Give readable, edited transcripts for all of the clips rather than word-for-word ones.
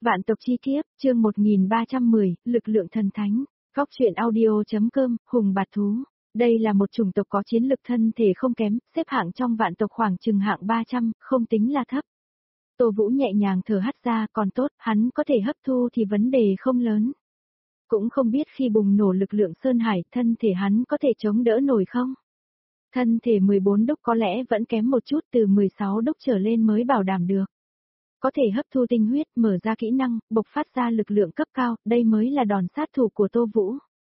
Vạn tộc chi kiếp, chương 1310, lực lượng thần thánh. Góc truyện audio.com, hùng bạt thú. Đây là một chủng tộc có chiến lực thân thể không kém, xếp hạng trong vạn tộc khoảng chừng hạng 300, không tính là thấp. Tô Vũ nhẹ nhàng thở hắt ra, còn tốt, hắn có thể hấp thu thì vấn đề không lớn. Cũng không biết khi bùng nổ lực lượng Sơn Hải, thân thể hắn có thể chống đỡ nổi không? Thân thể 14 đúc có lẽ vẫn kém một chút, từ 16 đúc trở lên mới bảo đảm được. Có thể hấp thu tinh huyết, mở ra kỹ năng, bộc phát ra lực lượng cấp cao, đây mới là đòn sát thủ của Tô Vũ.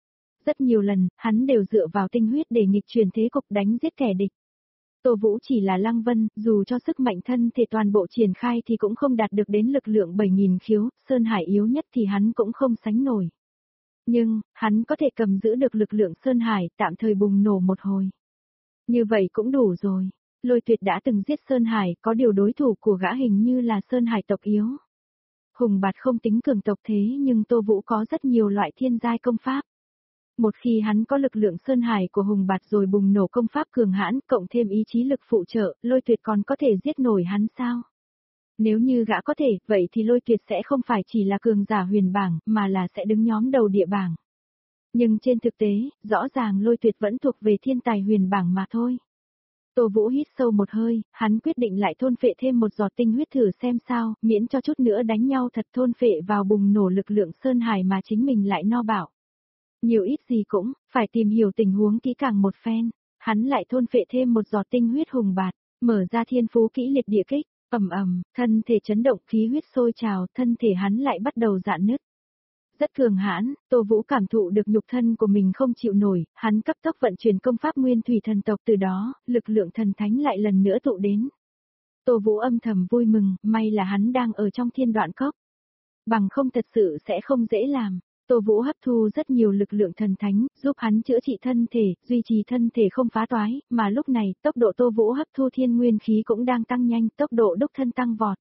Rất nhiều lần, hắn đều dựa vào tinh huyết để nghịch chuyển thế cục đánh giết kẻ địch. Tô Vũ chỉ là Lăng Vân, dù cho sức mạnh thân thể toàn bộ triển khai thì cũng không đạt được đến lực lượng 7.000 khiếu, Sơn Hải yếu nhất thì hắn cũng không sánh nổi. Nhưng, hắn có thể cầm giữ được lực lượng Sơn Hải, tạm thời bùng nổ một hồi. Như vậy cũng đủ rồi. Lôi Tuyệt đã từng giết Sơn Hải, có điều đối thủ của gã hình như là Sơn Hải tộc yếu. Hùng Bạt không tính cường tộc thế nhưng Tô Vũ có rất nhiều loại thiên giai công pháp. Một khi hắn có lực lượng Sơn Hải của Hùng Bạt rồi bùng nổ công pháp cường hãn, cộng thêm ý chí lực phụ trợ, Lôi Tuyệt còn có thể giết nổi hắn sao? Nếu như gã có thể, vậy thì Lôi Tuyệt sẽ không phải chỉ là cường giả huyền bảng, mà là sẽ đứng nhóm đầu địa bảng. Nhưng trên thực tế, rõ ràng Lôi Tuyệt vẫn thuộc về thiên tài huyền bảng mà thôi. Tô Vũ hít sâu một hơi, hắn quyết định lại thôn phệ thêm một giọt tinh huyết thử xem sao, miễn cho chút nữa đánh nhau thật thôn phệ vào bùng nổ lực lượng Sơn Hải mà chính mình lại no bạo. Nhiều ít gì cũng, phải tìm hiểu tình huống kỹ càng một phen, hắn lại thôn phệ thêm một giọt tinh huyết Hùng Bạt, mở ra thiên phú kỹ liệt địa kích, thân thể chấn động khí huyết sôi trào, thân thể hắn lại bắt đầu rạn nứt. Rất cường hãn, Tô Vũ cảm thụ được nhục thân của mình không chịu nổi, hắn cấp tốc vận chuyển công pháp nguyên thủy thần tộc, từ đó, lực lượng thần thánh lại lần nữa tụ đến. Tô Vũ âm thầm vui mừng, may là hắn đang ở trong thiên đoạn cốc. Bằng không thật sự sẽ không dễ làm. Tô Vũ hấp thu rất nhiều lực lượng thần thánh, giúp hắn chữa trị thân thể, duy trì thân thể không phá toái, mà lúc này, tốc độ Tô Vũ hấp thu thiên nguyên khí cũng đang tăng nhanh, tốc độ đúc thân tăng vọt.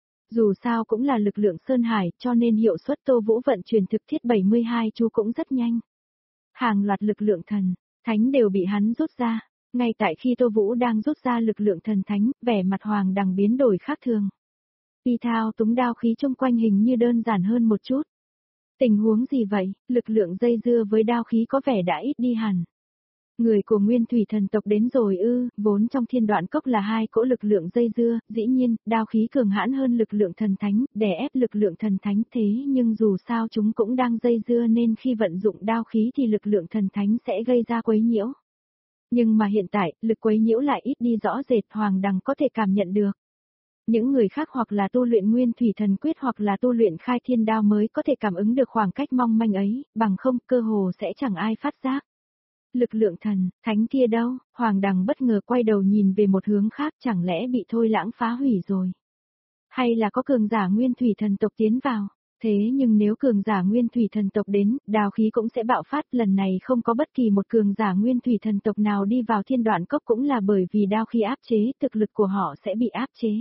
Dù sao cũng là lực lượng Sơn Hải, cho nên hiệu suất Tô Vũ vận chuyển thực thiết 72 chu cũng rất nhanh. Hàng loạt lực lượng thần thánh đều bị hắn rút ra. Ngay tại khi Tô Vũ đang rút ra lực lượng thần thánh, vẻ mặt Hoàng Đằng biến đổi khác thường. Y thao túng đao khí chung quanh hình như đơn giản hơn một chút. Tình huống gì vậy, lực lượng dây dưa với đao khí có vẻ đã ít đi hẳn. Người của Nguyên Thủy thần tộc đến rồi ư, vốn trong thiên đoạn cốc là hai cỗ lực lượng dây dưa, dĩ nhiên, đao khí cường hãn hơn lực lượng thần thánh, đè ép lực lượng thần thánh thế nhưng dù sao chúng cũng đang dây dưa nên khi vận dụng đao khí thì lực lượng thần thánh sẽ gây ra quấy nhiễu. Nhưng mà hiện tại, lực quấy nhiễu lại ít đi rõ rệt, Hoàng Đằng có thể cảm nhận được. Những người khác hoặc là tu luyện Nguyên Thủy Thần Quyết hoặc là tu luyện Khai Thiên Đao mới có thể cảm ứng được khoảng cách mong manh ấy, bằng không cơ hồ sẽ chẳng ai phát giác. Lực lượng thần thánh kia đâu? Hoàng Đằng bất ngờ quay đầu nhìn về một hướng khác, chẳng lẽ bị Thôi Lãng phá hủy rồi? Hay là có cường giả Nguyên Thủy thần tộc tiến vào? Thế nhưng nếu cường giả Nguyên Thủy thần tộc đến, đao khí cũng sẽ bạo phát, lần này không có bất kỳ một cường giả Nguyên Thủy thần tộc nào đi vào thiên đoạn cốc cũng là bởi vì đao khí áp chế, thực lực của họ sẽ bị áp chế.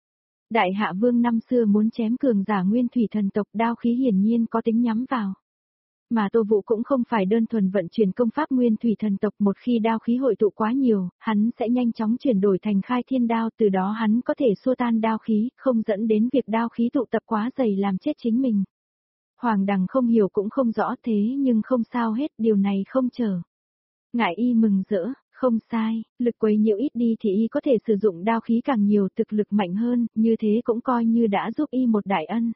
Đại Hạ Vương năm xưa muốn chém cường giả Nguyên Thủy thần tộc, đao khí hiển nhiên có tính nhắm vào. Mà Tô Vũ cũng không phải đơn thuần vận chuyển công pháp Nguyên Thủy thần tộc, một khi đao khí hội tụ quá nhiều, hắn sẽ nhanh chóng chuyển đổi thành Khai Thiên Đao, từ đó hắn có thể xua tan đao khí, không dẫn đến việc đao khí tụ tập quá dày làm chết chính mình. Hoàng Đằng không hiểu cũng không rõ thế nhưng không sao hết, điều này không chờ. Ngải y mừng rỡ, không sai, lực quấy nhiễu ít đi thì y có thể sử dụng đao khí càng nhiều, thực lực mạnh hơn, như thế cũng coi như đã giúp y một đại ân.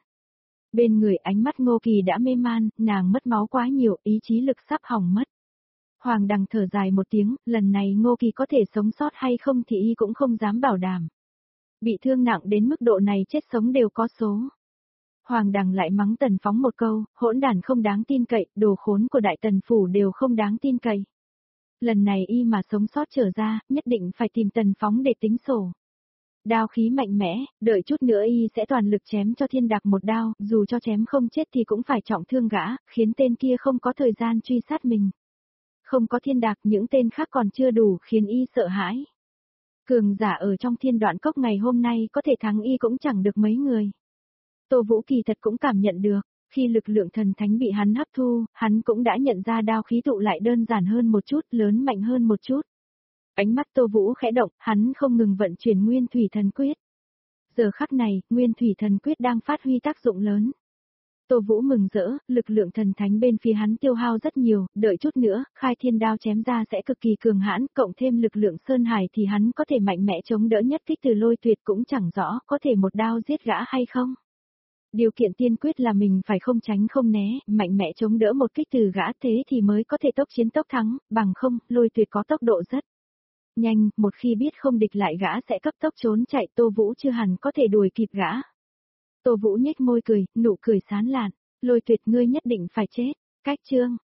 Bên người ánh mắt Ngô Kỳ đã mê man, nàng mất máu quá nhiều, ý chí lực sắp hỏng mất. Hoàng Đằng thở dài một tiếng, lần này Ngô Kỳ có thể sống sót hay không thì y cũng không dám bảo đảm. Bị thương nặng đến mức độ này chết sống đều có số. Hoàng Đằng lại mắng Tần Phóng một câu, hỗn đản không đáng tin cậy, đồ khốn của Đại Tần Phủ đều không đáng tin cậy. Lần này y mà sống sót trở ra, nhất định phải tìm Tần Phóng để tính sổ. Đao khí mạnh mẽ, đợi chút nữa y sẽ toàn lực chém cho Thiên Đạc một đao, dù cho chém không chết thì cũng phải trọng thương gã, khiến tên kia không có thời gian truy sát mình. Không có Thiên Đạc, những tên khác còn chưa đủ khiến y sợ hãi. Cường giả ở trong thiên đoạn cốc ngày hôm nay có thể thắng y cũng chẳng được mấy người. Tô Vũ kỳ thật cũng cảm nhận được, khi lực lượng thần thánh bị hắn hấp thu, hắn cũng đã nhận ra đao khí tụ lại đơn giản hơn một chút, lớn mạnh hơn một chút. Ánh mắt Tô Vũ khẽ động, hắn không ngừng vận chuyển Nguyên Thủy Thần Quyết. Giờ khắc này, Nguyên Thủy Thần Quyết đang phát huy tác dụng lớn. Tô Vũ mừng rỡ, lực lượng thần thánh bên phía hắn tiêu hao rất nhiều, đợi chút nữa, khai thiên đao chém ra sẽ cực kỳ cường hãn, cộng thêm lực lượng Sơn Hải thì hắn có thể mạnh mẽ chống đỡ nhất kích từ Lôi Tuyệt cũng chẳng rõ có thể một đao giết gã hay không. Điều kiện tiên quyết là mình phải không tránh không né, mạnh mẽ chống đỡ một kích từ gã thế thì mới có thể tốc chiến tốc thắng, bằng không, Lôi Tuyệt có tốc độ rất nhanh, một khi biết không địch lại gã sẽ cấp tốc trốn chạy, Tô Vũ chưa hẳn có thể đuổi kịp gã. Tô Vũ nhếch môi cười, nụ cười sán lạn, Lôi Tuyệt ngươi nhất định phải chết. Cách chương